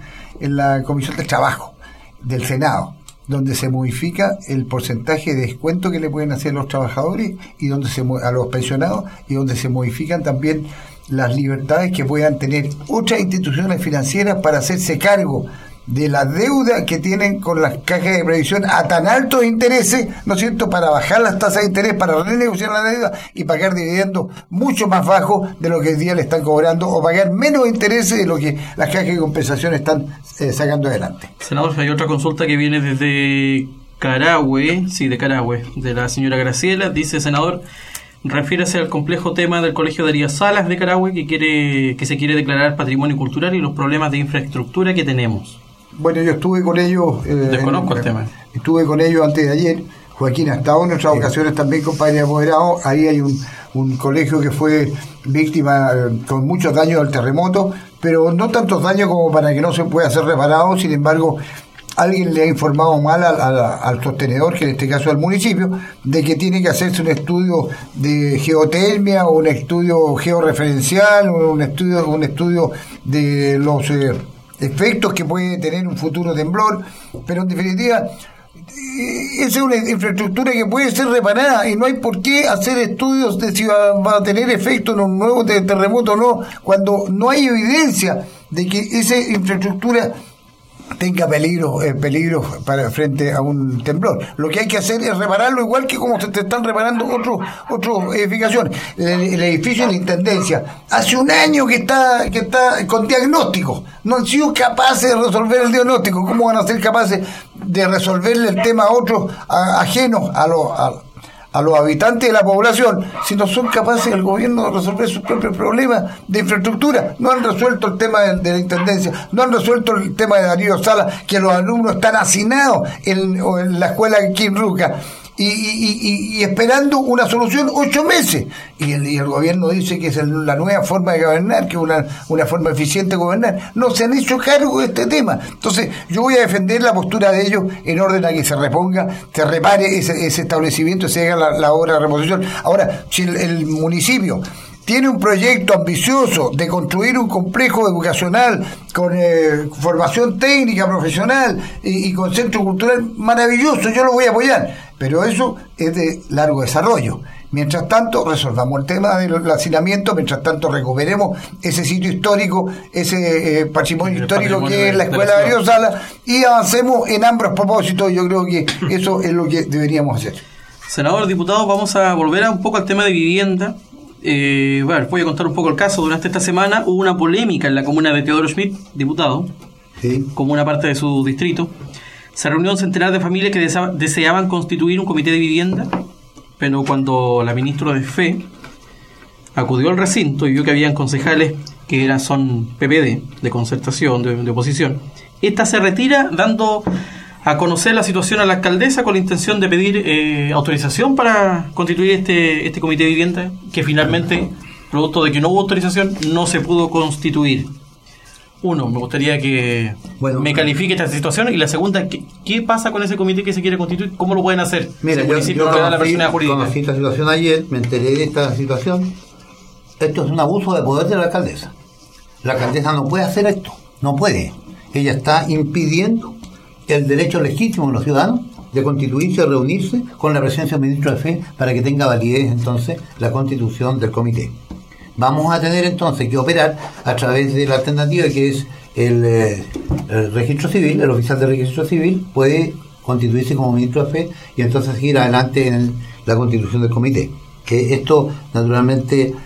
la Comisión de Trabajo del Senado, donde se modifica el porcentaje de descuento que le pueden hacer a los trabajadores y a los pensionados, y donde se modifican también las libertades que puedan tener otras instituciones financieras para hacerse cargo de la deuda que tienen con las cajas de previsión a tan altos intereses, ¿no es cierto?, para bajar las tasas de interés, para renegociar la deuda y pagar dividendos mucho más bajos de lo que hoy día le están cobrando, o pagar menos intereses de lo que las cajas de compensación están sacando adelante. Senador, hay otra consulta que viene desde Carahue, de la señora Graciela. Dice: senador, refiérase al complejo tema del Colegio Darío Salas de Carahue, que se quiere declarar patrimonio cultural, y los problemas de infraestructura que tenemos. Bueno, yo estuve con ellos. Desconozco el tema. Estuve con ellos antes de ayer. Joaquín ha estado en otras ocasiones también, compadre apoderado. Ahí hay un colegio que fue víctima con muchos daños del terremoto, pero no tantos daños como para que no se pueda ser reparado. Sin embargo, alguien le ha informado mal al sostenedor, que en este caso es el municipio, de que tiene que hacerse un estudio de geotermia o un estudio georreferencial o un estudio de los efectos que puede tener un futuro temblor. Pero en definitiva, esa es una infraestructura que puede ser reparada y no hay por qué hacer estudios de si va a tener efecto en un nuevo terremoto o no, cuando no hay evidencia de que esa infraestructura tenga peligro para frente a un temblor. Lo que hay que hacer es repararlo, igual que como se te están reparando otras edificaciones. El edificio de la Intendencia hace un año que está con diagnóstico. No han sido capaces de resolver el diagnóstico. ¿Cómo van a ser capaces de resolverle el tema a otros ajenos a los habitantes de la población si no son capaces el gobierno de resolver sus propios problemas de infraestructura? No han resuelto el tema de la Intendencia, no han resuelto el tema de Darío Salas, que los alumnos están hacinados en la escuela aquí en Ruca y esperando una solución 8 meses, y el gobierno dice que es la nueva forma de gobernar, que es una forma eficiente de gobernar. No se han hecho cargo de este tema. Entonces yo voy a defender la postura de ellos en orden a que se reponga, se repare ese establecimiento, se haga la obra de reposición. Ahora, si el municipio tiene un proyecto ambicioso de construir un complejo educacional con formación técnica, profesional y con centro cultural, maravilloso, yo lo voy a apoyar, pero eso es de largo desarrollo. Mientras tanto, resolvamos el tema del hacinamiento, mientras tanto recuperemos ese sitio histórico, ese patrimonio histórico que es la escuela de Darío Salas, y avancemos en ambos propósitos. Yo creo que eso es lo que deberíamos hacer. Senador, diputado, vamos a volver un poco al tema de vivienda. Voy a contar un poco el caso. Durante esta semana hubo una polémica en la comuna de Teodoro Schmidt, diputado, sí, como una parte de su distrito. Se reunió un centenar de familias que deseaban constituir un comité de vivienda, pero cuando la ministra de Fe acudió al recinto y vio que habían concejales que son PPD, de concertación, de oposición, esta se retira dando a conocer la situación a la alcaldesa con la intención de pedir autorización para constituir este comité de vivienda, que finalmente, producto de que no hubo autorización, no se pudo constituir. Uno, me gustaría que me califique esta situación, y la segunda, ¿qué pasa con ese comité que se quiere constituir? ¿Cómo lo pueden hacer? Mira, yo conocí esta situación ayer, me enteré de esta situación. Esto es un abuso de poder de la alcaldesa. La alcaldesa no puede hacer esto, no puede. Ella está impidiendo el derecho legítimo de los ciudadanos de constituirse y reunirse con la presencia del ministro de Fe para que tenga validez entonces la constitución del comité. Vamos a tener entonces que operar a través de la alternativa que es el registro civil. El oficial de registro civil puede constituirse como ministro de Fe y entonces ir adelante en la constitución del comité. Que esto naturalmente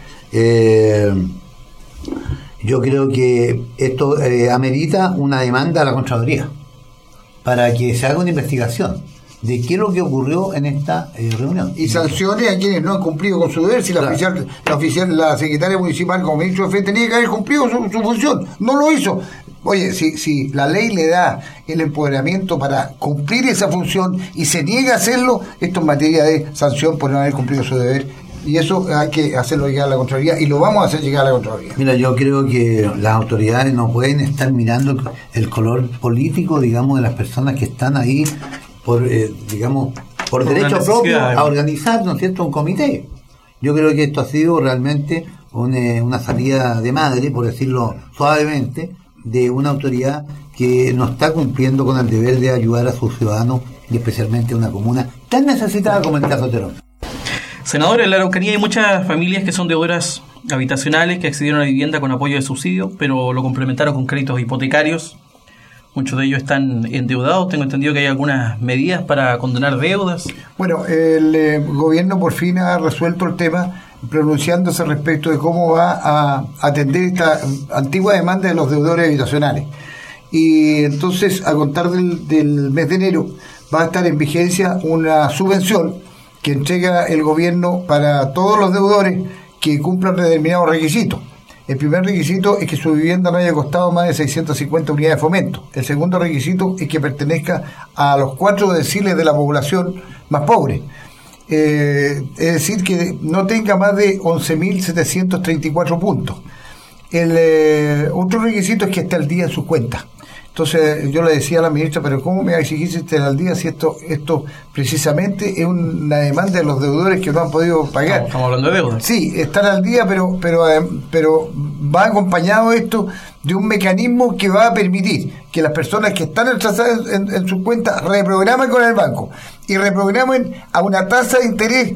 yo creo que esto amerita una demanda a la Contraloría para que se haga una investigación de qué es lo que ocurrió en esta reunión. Y sanciones a quienes no han cumplido con su deber. Si la secretaria municipal como ministro de Fe tenía que haber cumplido su función, no lo hizo. Oye, si la ley le da el empoderamiento para cumplir esa función y se niega a hacerlo, esto es materia de sanción por no haber cumplido su deber. Y eso hay que hacerlo llegar a la Contraloría y lo vamos a hacer llegar a la Contraloría. Mira, yo creo que las autoridades no pueden estar mirando el color político, digamos, de las personas que están ahí por derecho propio a organizar, ¿no es cierto?, un comité. Yo creo que esto ha sido realmente una salida de madre, por decirlo suavemente, de una autoridad que no está cumpliendo con el deber de ayudar a sus ciudadanos y especialmente a una comuna tan necesitada como el caso de Terón. Senador, en la Araucanía hay muchas familias que son deudores habitacionales que accedieron a vivienda con apoyo de subsidio, pero lo complementaron con créditos hipotecarios. Muchos de ellos están endeudados. Tengo entendido que hay algunas medidas para condonar deudas. Bueno, el gobierno por fin ha resuelto el tema, pronunciándose respecto de cómo va a atender esta antigua demanda de los deudores habitacionales. Y entonces, a contar del mes de enero, va a estar en vigencia una subvención que entrega el gobierno para todos los deudores que cumplan determinados requisitos. El primer requisito es que su vivienda no haya costado más de 650 unidades de fomento. El segundo requisito es que pertenezca a los 4 deciles de la población más pobre. Es decir, que no tenga más de 11.734 puntos. El otro requisito es que esté al día en sus cuentas. Entonces yo le decía a la ministra, pero ¿cómo me va a exigir estar al día si esto precisamente es una demanda de los deudores que no han podido pagar? Estamos hablando de deuda. Sí, estar al día, pero va acompañado esto de un mecanismo que va a permitir que las personas que están atrasadas en sus cuentas reprogramen con el banco y reprogramen a una tasa de interés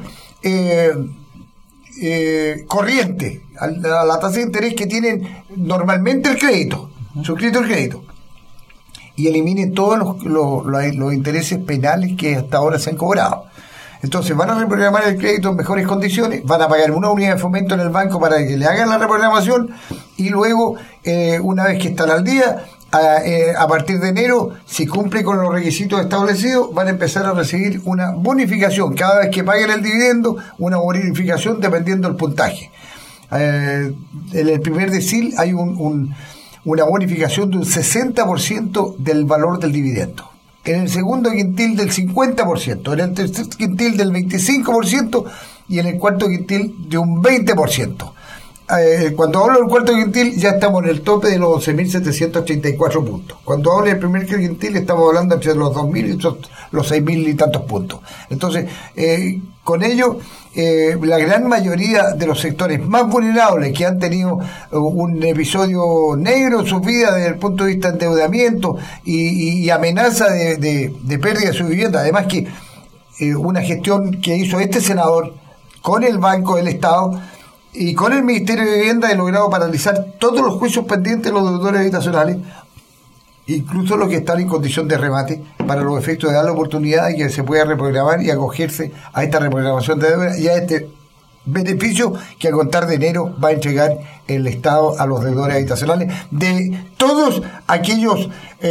corriente, a la tasa de interés que tienen normalmente el crédito, suscrito el crédito, y eliminen todos los intereses penales que hasta ahora se han cobrado. Entonces van a reprogramar el crédito en mejores condiciones, van a pagar una unidad de fomento en el banco para que le hagan la reprogramación y luego, una vez que están al día, a partir de enero, si cumple con los requisitos establecidos, van a empezar a recibir una bonificación. Cada vez que paguen el dividendo, una bonificación dependiendo del puntaje. En el primer decil hay una bonificación de un 60% del valor del dividendo. En el segundo quintil del 50%, en el tercer quintil del 25% y en el cuarto quintil de un 20%. Cuando hablo del cuarto quintil ya estamos en el tope de los 11.734 puntos. Cuando hablo del primer quintil estamos hablando entre los 2.000 y los 6.000 y tantos puntos. Entonces, con ello, la gran mayoría de los sectores más vulnerables que han tenido un episodio negro en sus vidas desde el punto de vista de endeudamiento y amenaza de pérdida de su vivienda, además que una gestión que hizo este senador con el Banco del Estado y con el Ministerio de Vivienda he logrado paralizar todos los juicios pendientes de los deudores habitacionales, incluso los que están en condición de remate, para los efectos de dar la oportunidad de que se pueda reprogramar y acogerse a esta reprogramación de deuda y a este beneficio que a contar de enero va a entregar el Estado a los deudores habitacionales de todos aquellos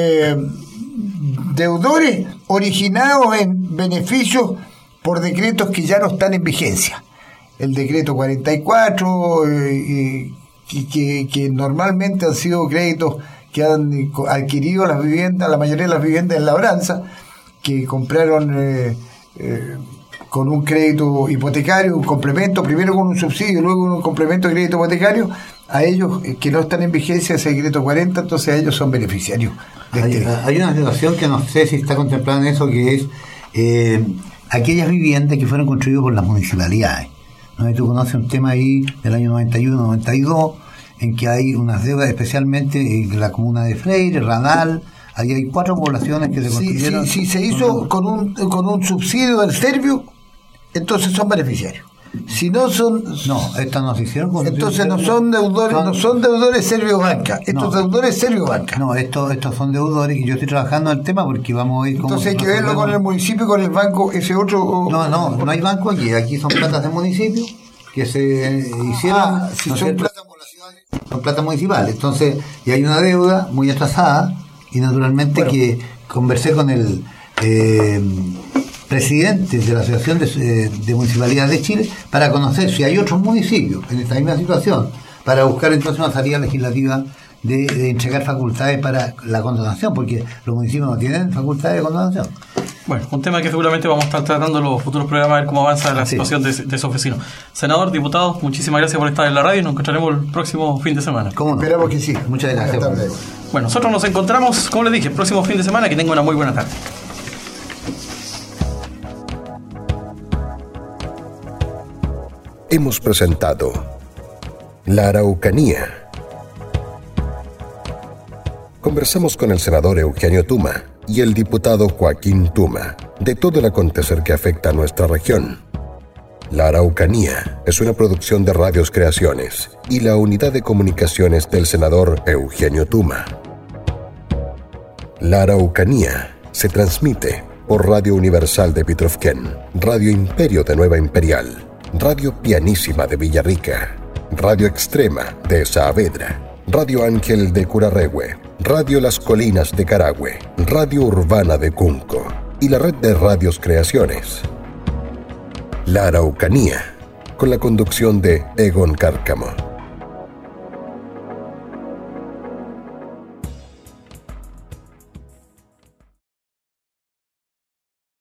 deudores originados en beneficios por decretos que ya no están en vigencia. El decreto 44, que normalmente han sido créditos que han adquirido las viviendas, la mayoría de las viviendas en labranza, que compraron con un crédito hipotecario, un complemento, primero con un subsidio y luego con un complemento de crédito hipotecario, a ellos que no están en vigencia ese decreto 40, entonces ellos son beneficiarios. Hay una situación que no sé si está contemplada en eso, que es aquellas viviendas que fueron construidas por las municipalidades, No sé si tú conoces un tema ahí del año 91-92, en que hay unas deudas, especialmente en la comuna de Freire, Radal. Ahí hay 4 poblaciones que se construyeron. Si se hizo con un subsidio del Servio, entonces son beneficiarios. Si no son... No, estas no se hicieron con... Entonces no son deudores Servio-Banca. Estos deudores Servio-Banca. No, estos son deudores y yo estoy trabajando en el tema porque vamos a ir... Entonces hay que verlo con el municipio y con el banco, ese otro... No hay banco aquí. Aquí son platas de municipio que se hicieron... si son platas municipales. Son platas municipales. Entonces, y hay una deuda muy atrasada y naturalmente que conversé con el... presidente de la Asociación de Municipalidades de Chile para conocer si hay otros municipios en esta misma situación, para buscar entonces una salida legislativa de entregar facultades para la condonación, porque los municipios no tienen facultades de condonación. Bueno, un tema que seguramente vamos a estar tratando en los futuros programas, a ver cómo avanza la situación de esos vecinos. Senador, diputados, muchísimas gracias por estar en la radio y nos encontraremos el próximo fin de semana. ¿Cómo no? Esperamos que sí. Muchas gracias. Bueno, nosotros nos encontramos, como les dije, el próximo fin de semana. Que tengan una muy buena tarde. Hemos presentado La Araucanía. Conversamos con el senador Eugenio Tuma y el diputado Joaquín Tuma de todo el acontecer que afecta a nuestra región. La Araucanía es una producción de Radios Creaciones y la unidad de comunicaciones del senador Eugenio Tuma. La Araucanía se transmite por Radio Universal de Pitrofquén, Radio Imperio de Nueva Imperial, Radio Pianísima de Villarrica, Radio Extrema de Saavedra, Radio Ángel de Curarrehue, Radio Las Colinas de Carahue, Radio Urbana de Cunco y la red de Radios Creaciones. La Araucanía, con la conducción de Egon Cárcamo.